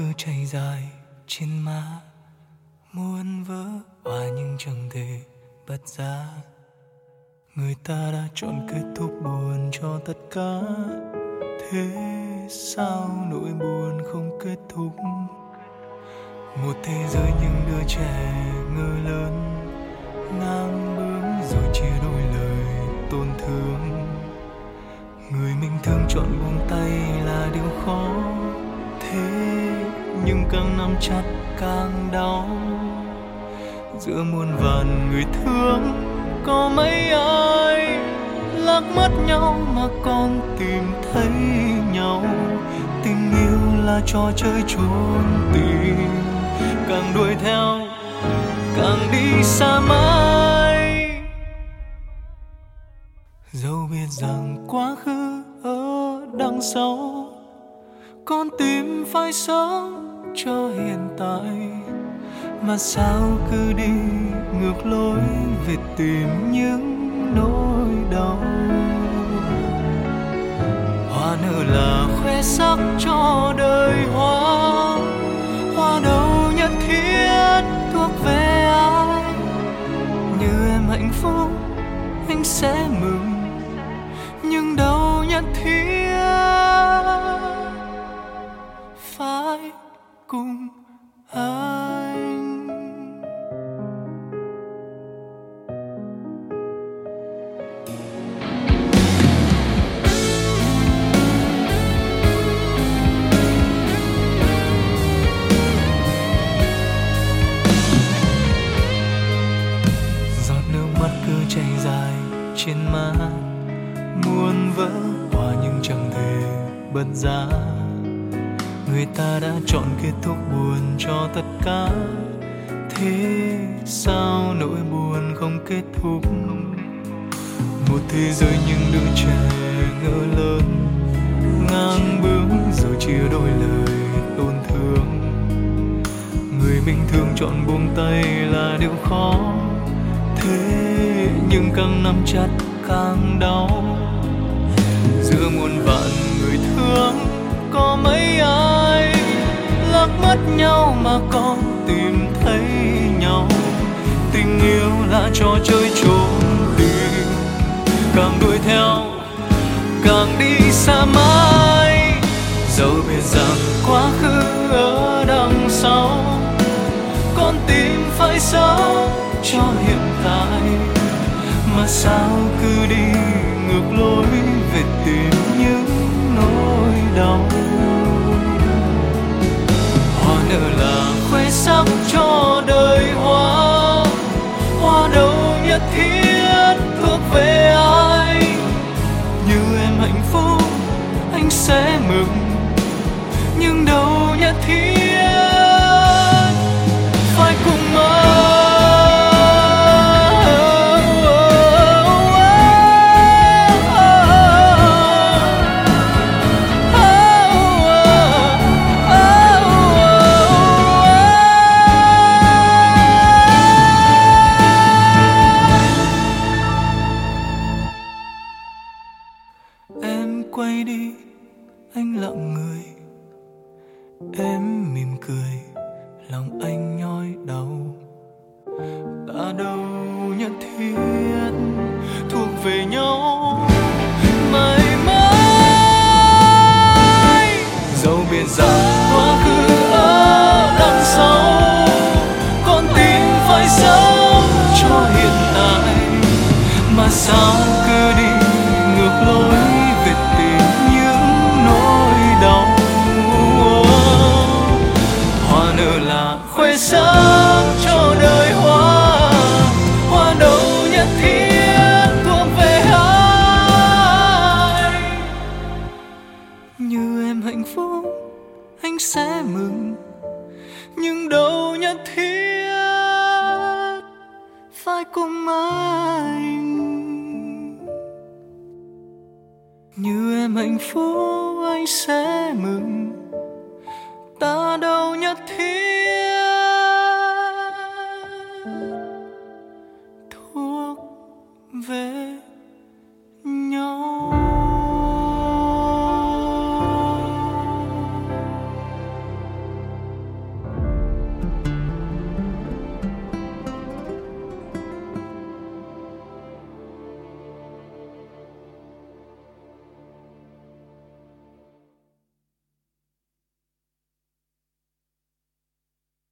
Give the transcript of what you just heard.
cứ chảy dài trên má, muốn vỡ hòa nhưng chẳng thể bật ra. Người ta đã chọn kết thúc buồn cho tất cả, thế sao nỗi buồn không kết thúc? Một thế giới những đứa trẻ ngơ lớn, ngang bướng rồi chia đôi lời tổn thương. Người mình thương chọn buông tay là điều khó, thế nhưng càng nắm chặt càng đau. Giữa muôn vàn người thương có mấy ai lạc mất nhau mà còn tìm thấy nhau. Tình yêu là trò chơi trốn tìm, càng đuổi theo càng đi xa mãi. Dẫu biết rằng quá khứ ở đằng sau, con tim phải sống cho hiện tại. Mà sao cứ đi ngược lối về tìm những nỗi đau. Hoa nở là khoe sắc cho đời hoa, hoa đâu nhất thiết thuộc về ai. Như em hạnh phúc anh sẽ mừng, nhưng đâu nhất thiết phải cùng anh. Giọt nước mắt cứ chảy dài trên má, muốn vỡ hòa nhưng chẳng thể bật ra. Người ta đã chọn kết thúc buồn cho tất cả, thế sao nỗi buồn không kết thúc? Một thế giới những đứa trẻ ngỡ lớn, ngang bướng rồi chia đôi lời tổn thương. Người mình thương chọn buông tay là điều khó, thế nhưng càng nắm chặt càng đau. Giữa muôn vạn người thương có mấy ai lạc mất nhau mà còn tìm thấy nhau. Tình yêu là trò chơi trốn tìm, càng đuổi theo càng đi xa mãi. Dẫu biết rằng quá khứ ở đằng sau, con tim phải sống cho hiện tại. Mà sao cứ đi ngược lối về tìm những nỗi đau. Hoa nở là khoe sắc cho đời hoa, hoa đâu nhất thiết thuộc về ai. Như em hạnh phúc anh sẽ mừng, nhưng đâu nhất thiết phải cùng ai. Em quay đi anh lặng người, em mỉm cười lòng anh nhói đau. Ta đâu nhất thiết thuộc về nhau mãi mãi. Dẫu biết rằng quá khứ ở đằng sau, con tim phải sống cho hiện tại. Mà sao cứ đi ngược lối về tìm những nỗi đau. Hoa nở là khoe sắc cho đời hoa, hoa đâu nhất thiết thuộc về ai. Như em hạnh phúc anh sẽ mừng, nhưng đâu nhất thiết phải cùng anh. Như em hạnh phúc anh sẽ mừng, ta đâu nhất thiết